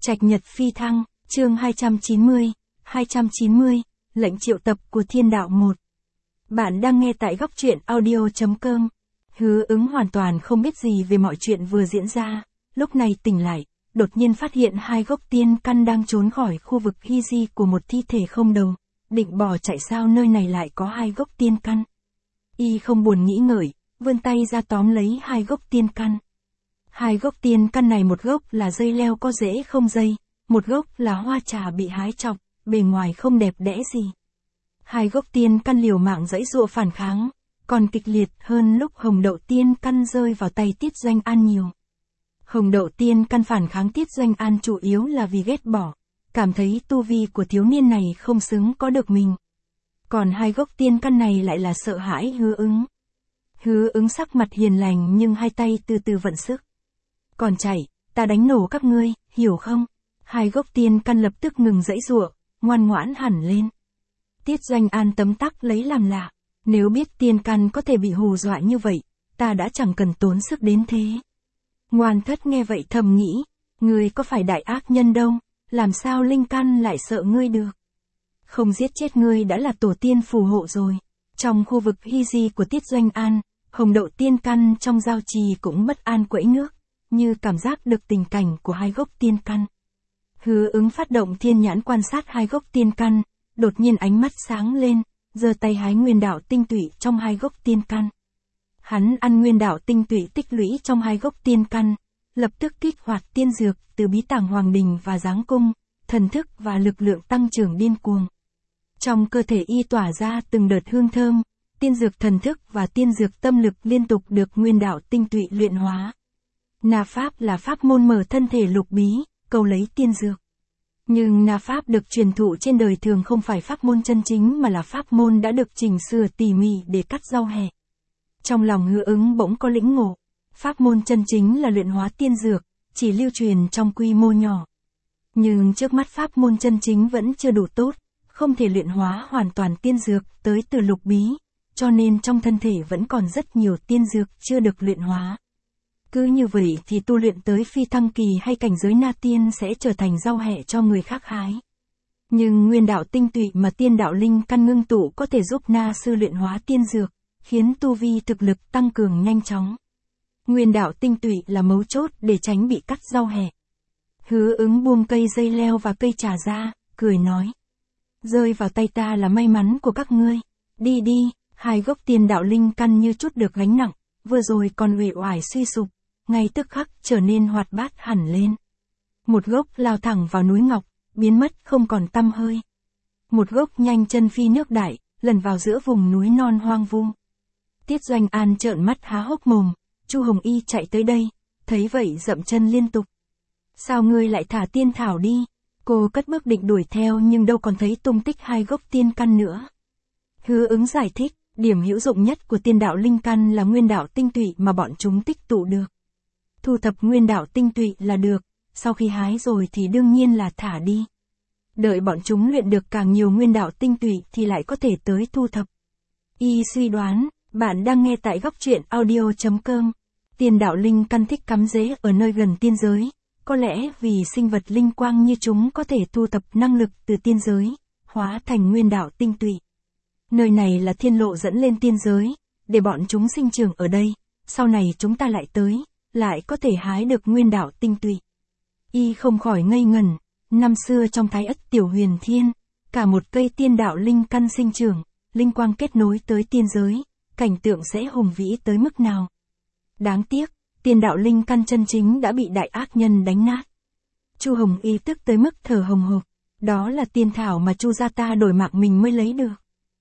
Trạch Nhật Phi Thăng, chương 290, lệnh triệu tập của Thiên Đạo 1. Bạn đang nghe tại góc truyện audio.com. Hứa Ứng hoàn toàn không biết gì về mọi chuyện vừa diễn ra, lúc này tỉnh lại, đột nhiên phát hiện hai gốc tiên căn đang trốn khỏi khu vực hy di của một thi thể không đầu, định bỏ chạy sao nơi này lại có hai gốc tiên căn. Y không buồn nghĩ ngợi, vươn tay ra tóm lấy hai gốc tiên căn. Hai gốc tiên căn này, một gốc là dây leo có rễ không dây, một gốc là hoa trà bị hái chọc, bề ngoài không đẹp đẽ gì. Hai gốc tiên căn liều mạng giãy giụa phản kháng, còn kịch liệt hơn lúc hồng đậu tiên căn rơi vào tay Tiết Doanh An nhiều. Hồng đậu tiên căn phản kháng Tiết Doanh An chủ yếu là vì ghét bỏ, cảm thấy tu vi của thiếu niên này không xứng có được mình. Còn hai gốc tiên căn này lại là sợ hãi Hứa Ứng. Hứa Ứng sắc mặt hiền lành nhưng hai tay từ từ vận sức. Còn chạy, ta đánh nổ các ngươi, hiểu không? Hai gốc tiên căn lập tức ngừng giãy giụa, ngoan ngoãn hẳn lên. Tiết Doanh An tấm tắc lấy làm lạ, nếu biết tiên căn có thể bị hù dọa như vậy, ta đã chẳng cần tốn sức đến thế. Ngoan Thất nghe vậy thầm nghĩ, ngươi có phải đại ác nhân đâu, làm sao linh căn lại sợ ngươi được? Không giết chết ngươi đã là tổ tiên phù hộ rồi. Trong khu vực hy di của Tiết Doanh An, hồng đậu tiên căn trong giao trì cũng bất an quẫy nước, như cảm giác được tình cảnh của hai gốc tiên căn. Hứa Ứng phát động thiên nhãn quan sát hai gốc tiên căn, đột nhiên ánh mắt sáng lên, giơ tay hái nguyên đạo tinh tụy trong hai gốc tiên căn. Hắn ăn nguyên đạo tinh tụy tích lũy trong hai gốc tiên căn, lập tức kích hoạt tiên dược từ bí tàng hoàng đình và giáng cung, thần thức và lực lượng tăng trưởng điên cuồng. Trong cơ thể y tỏa ra từng đợt hương thơm, tiên dược thần thức và tiên dược tâm lực liên tục được nguyên đạo tinh tụy luyện hóa. Na Pháp là pháp môn mở thân thể lục bí, cầu lấy tiên dược. Nhưng Na Pháp được truyền thụ trên đời thường không phải pháp môn chân chính mà là pháp môn đã được chỉnh sửa tỉ mỉ để cắt rau hẹ. Trong lòng Hứa Ứng bỗng có lĩnh ngộ, pháp môn chân chính là luyện hóa tiên dược, chỉ lưu truyền trong quy mô nhỏ. Nhưng trước mắt pháp môn chân chính vẫn chưa đủ tốt, không thể luyện hóa hoàn toàn tiên dược tới từ lục bí, cho nên trong thân thể vẫn còn rất nhiều tiên dược chưa được luyện hóa. Cứ như vậy thì tu luyện tới phi thăng kỳ hay cảnh giới na tiên sẽ trở thành rau hẹ cho người khác hái. Nhưng nguyên đạo tinh tụy mà tiên đạo linh căn ngưng tụ có thể giúp na sư luyện hóa tiên dược, khiến tu vi thực lực tăng cường nhanh chóng. Nguyên đạo tinh tụy là mấu chốt để tránh bị cắt rau hẹ. Hứa Ứng buông cây dây leo và cây trà ra, cười nói. Rơi vào tay ta là may mắn của các ngươi. Đi đi, hai gốc tiên đạo linh căn như chút được gánh nặng, vừa rồi còn uể oải suy sụp, ngay tức khắc trở nên hoạt bát hẳn lên. Một gốc lao thẳng vào núi ngọc, biến mất không còn tăm hơi. Một gốc nhanh chân phi nước đại, lần vào giữa vùng núi non hoang vu. Tiết Doanh An trợn mắt há hốc mồm, Chu Hồng Y chạy tới đây, thấy vậy dậm chân liên tục. Sao ngươi lại thả tiên thảo đi? Cô cất bước định đuổi theo nhưng đâu còn thấy tung tích hai gốc tiên căn nữa. Hứa Ứng giải thích, điểm hữu dụng nhất của tiên đạo linh căn là nguyên đạo tinh tụy mà bọn chúng tích tụ được. Thu thập nguyên đạo tinh tụy là được, sau khi hái rồi thì đương nhiên là thả đi. Đợi bọn chúng luyện được càng nhiều nguyên đạo tinh tụy thì lại có thể tới thu thập. Y suy đoán, bạn đang nghe tại góc truyện audio.com. Tiên đạo linh căn thích cắm rễ ở nơi gần tiên giới, có lẽ vì sinh vật linh quang như chúng có thể thu thập năng lực từ tiên giới, hóa thành nguyên đạo tinh tụy. Nơi này là thiên lộ dẫn lên tiên giới, để bọn chúng sinh trưởng ở đây, sau này chúng ta lại tới, lại có thể hái được nguyên đạo tinh tụy. Y không khỏi ngây ngẩn, năm xưa trong Thái Ất Tiểu Huyền Thiên, cả một cây tiên đạo linh căn sinh trưởng, linh quang kết nối tới tiên giới, cảnh tượng sẽ hùng vĩ tới mức nào. Đáng tiếc, tiên đạo linh căn chân chính đã bị đại ác nhân đánh nát. Chu Hồng Y tức tới mức thở hồng hộc, đó là tiên thảo mà Chu gia ta đổi mạng mình mới lấy được.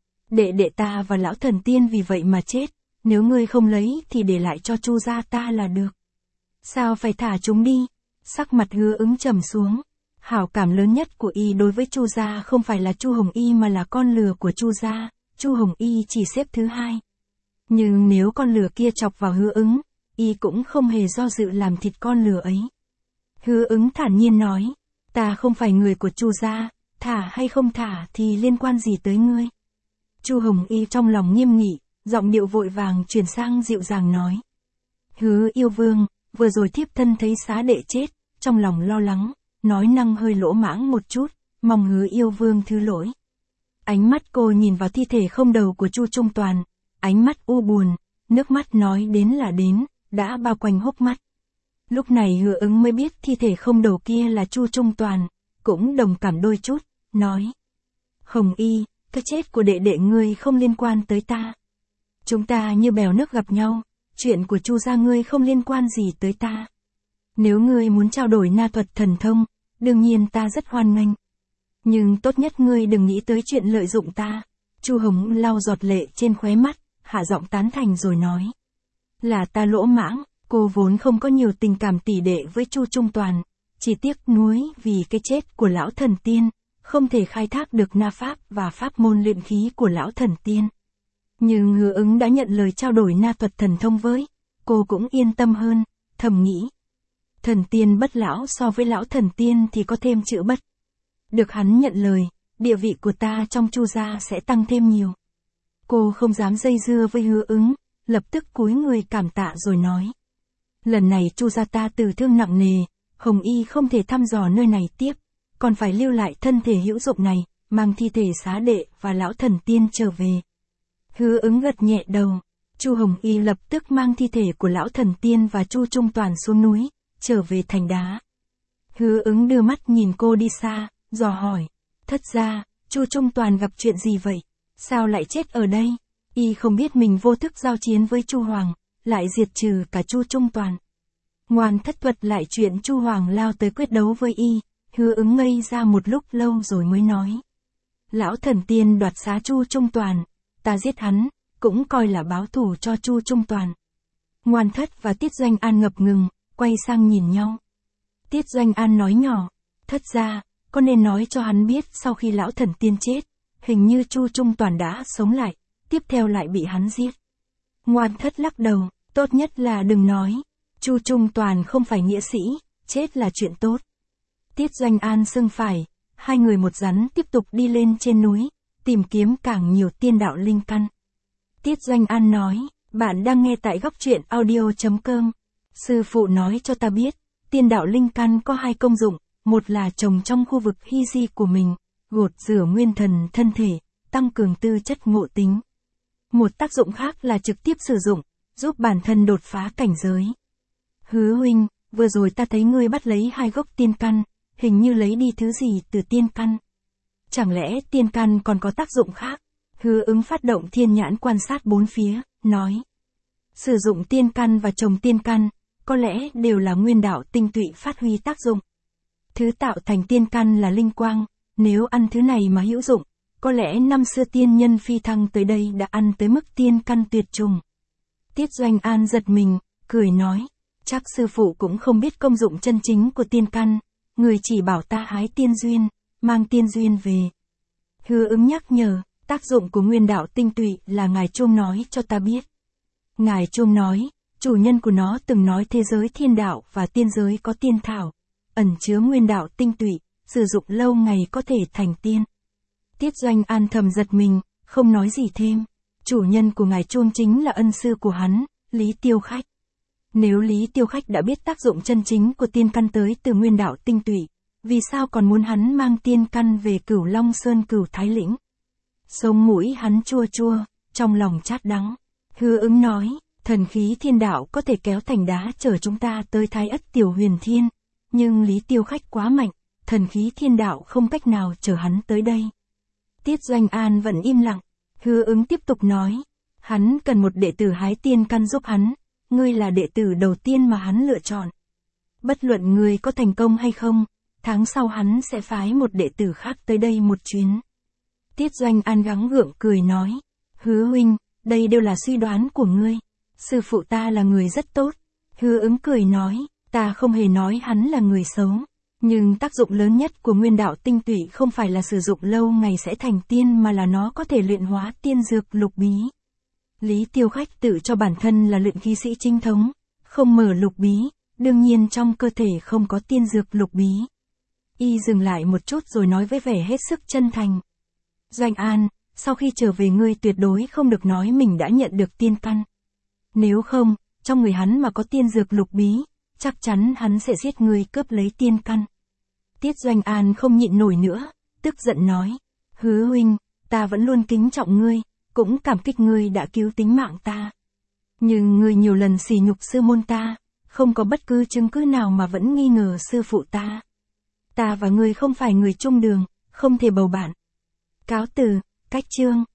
Đệ ta và lão thần tiên vì vậy mà chết, nếu ngươi không lấy thì để lại cho Chu gia ta là được. Sao phải thả chúng đi? Sắc mặt Hứa Ứng trầm xuống. Hảo cảm lớn nhất của y đối với Chu gia không phải là Chu Hồng Y mà là con lừa của Chu gia, Chu Hồng Y chỉ xếp thứ hai. Nhưng nếu con lừa kia chọc vào Hứa Ứng, y cũng không hề do dự làm thịt con lừa ấy. Hứa Ứng thản nhiên nói, ta không phải người của Chu gia, thả hay không thả thì liên quan gì tới ngươi? Chu Hồng Y trong lòng nghiêm nghị, giọng điệu vội vàng chuyển sang dịu dàng nói. Hứa yêu vương, vừa rồi thiếp thân thấy xá đệ chết, trong lòng lo lắng, nói năng hơi lỗ mãng một chút, mong Hứa yêu vương thứ lỗi. Ánh mắt cô nhìn vào thi thể không đầu của Chu Trung Toàn, ánh mắt u buồn, nước mắt nói đến là đến, đã bao quanh hốc mắt. Lúc này Hứa Ứng mới biết thi thể không đầu kia là Chu Trung Toàn, cũng đồng cảm đôi chút, nói. Hồng Y, cái chết của đệ đệ ngươi không liên quan tới ta. Chúng ta như bèo nước gặp nhau, chuyện của Chu gia ngươi không liên quan gì tới ta. Nếu ngươi muốn trao đổi na thuật thần thông, đương nhiên ta rất hoan nghênh. Nhưng tốt nhất ngươi đừng nghĩ tới chuyện lợi dụng ta. Chu Hồng lau giọt lệ trên khóe mắt, hạ giọng tán thành rồi nói. Là ta lỗ mãng, cô vốn không có nhiều tình cảm tỷ đệ với Chu Trung Toàn, chỉ tiếc nuối vì cái chết của lão thần tiên, không thể khai thác được na pháp và pháp môn luyện khí của lão thần tiên. Nhưng Hứa Ứng đã nhận lời trao đổi na thuật thần thông với, cô cũng yên tâm hơn, thầm nghĩ. Thần tiên bất lão so với lão thần tiên thì có thêm chữ bất. Được hắn nhận lời, địa vị của ta trong Chu gia sẽ tăng thêm nhiều. Cô không dám dây dưa với Hứa Ứng, lập tức cúi người cảm tạ rồi nói. Lần này Chu gia ta tử thương nặng nề, Hồng Y không thể thăm dò nơi này tiếp, còn phải lưu lại thân thể hữu dụng này, mang thi thể xá đệ và lão thần tiên trở về. Hứa Ứng gật nhẹ đầu, Chu Hồng Y lập tức mang thi thể của lão thần tiên và Chu Trung Toàn xuống núi, trở về thành đá. Hứa Ứng đưa mắt nhìn cô đi xa, dò hỏi, thất gia, Chu Trung Toàn gặp chuyện gì vậy? Sao lại chết ở đây? Y không biết mình vô thức giao chiến với Chu Hoàng, lại diệt trừ cả Chu Trung Toàn. Ngoan thất thuật lại chuyện Chu Hoàng lao tới quyết đấu với Y, Hứa Ứng ngây ra một lúc lâu rồi mới nói. Lão thần tiên đoạt xá Chu Trung Toàn, ta giết hắn, cũng coi là báo thù cho Chu Trung Toàn. Ngoan thất và Tiết Doanh An ngập ngừng, quay sang nhìn nhau. Tiết Doanh An nói nhỏ, thất gia, có nên nói cho hắn biết sau khi lão thần tiên chết, hình như Chu Trung Toàn đã sống lại, tiếp theo lại bị hắn giết. Ngoan thất lắc đầu, tốt nhất là đừng nói. Chu Trung Toàn không phải nghĩa sĩ, chết là chuyện tốt. Tiết Doanh An xưng phải, hai người một rắn tiếp tục đi lên trên núi, tìm kiếm càng nhiều tiên đạo linh căn. Tiết Doanh An nói, bạn đang nghe tại góc truyện audio.com. Sư phụ nói cho ta biết, tiên đạo linh căn có hai công dụng, một là trồng trong khu vực hy di của mình, gột rửa nguyên thần thân thể, tăng cường tư chất ngộ tính. Một tác dụng khác là trực tiếp sử dụng, giúp bản thân đột phá cảnh giới. Hứa huynh, vừa rồi ta thấy ngươi bắt lấy hai gốc tiên căn, hình như lấy đi thứ gì từ tiên căn. Chẳng lẽ tiên căn còn có tác dụng khác? Hứa Ứng phát động thiên nhãn quan sát bốn phía, nói. Sử dụng tiên căn và trồng tiên căn, có lẽ đều là nguyên đạo tinh tụy phát huy tác dụng. Thứ tạo thành tiên căn là linh quang, nếu ăn thứ này mà hữu dụng, có lẽ năm xưa tiên nhân phi thăng tới đây đã ăn tới mức tiên căn tuyệt trùng. Tiết Doanh An giật mình, cười nói, chắc sư phụ cũng không biết công dụng chân chính của tiên căn, người chỉ bảo ta hái tiên duyên, mang tiên duyên về. Hứa Ứng nhắc nhở, tác dụng của nguyên đạo tinh tụy là Ngài Chuông nói cho ta biết. Ngài Chuông nói, chủ nhân của nó từng nói thế giới thiên đạo và tiên giới có tiên thảo, ẩn chứa nguyên đạo tinh tụy, sử dụng lâu ngày có thể thành tiên. Tiết Doanh An thầm giật mình, không nói gì thêm. Chủ nhân của Ngài Chuông chính là ân sư của hắn, Lý Tiêu Khách. Nếu Lý Tiêu Khách đã biết tác dụng chân chính của tiên căn tới từ nguyên đạo tinh tụy, vì sao còn muốn hắn mang tiên căn về Cửu Long Sơn Cửu Thái Lĩnh? Sống mũi hắn chua chua, trong lòng chát đắng. Hứa Ứng nói, thần khí thiên đạo có thể kéo thành đá chở chúng ta tới Thái Ất Tiểu Huyền Thiên, nhưng Lý Tiêu Khách quá mạnh, thần khí thiên đạo không cách nào chở hắn tới đây. Tiết Doanh An vẫn im lặng. Hứa Ứng tiếp tục nói, hắn cần một đệ tử hái tiên căn giúp hắn, ngươi là đệ tử đầu tiên mà hắn lựa chọn. Bất luận ngươi có thành công hay không, tháng sau hắn sẽ phái một đệ tử khác tới đây một chuyến. Tiết Doanh An gắng gượng cười nói, Hứa huynh, đây đều là suy đoán của ngươi. Sư phụ ta là người rất tốt. Hứa Ứng cười nói, ta không hề nói hắn là người xấu. Nhưng tác dụng lớn nhất của nguyên đạo tinh tụy không phải là sử dụng lâu ngày sẽ thành tiên mà là nó có thể luyện hóa tiên dược lục bí. Lý Tiêu Khách tự cho bản thân là luyện khí sĩ chính thống, không mở lục bí, đương nhiên trong cơ thể không có tiên dược lục bí. Y dừng lại một chút rồi nói với vẻ hết sức chân thành. Doanh An, sau khi trở về ngươi tuyệt đối không được nói mình đã nhận được tiên căn. Nếu không, trong người hắn mà có tiên dược lục bí, chắc chắn hắn sẽ giết ngươi cướp lấy tiên căn. Tiết Doanh An không nhịn nổi nữa, tức giận nói. Hứa huynh, ta vẫn luôn kính trọng ngươi, cũng cảm kích ngươi đã cứu tính mạng ta. Nhưng ngươi nhiều lần sỉ nhục sư môn ta, không có bất cứ chứng cứ nào mà vẫn nghi ngờ sư phụ ta. Ta và ngươi không phải người chung đường, không thể bầu bạn. Cáo từ, cách chương.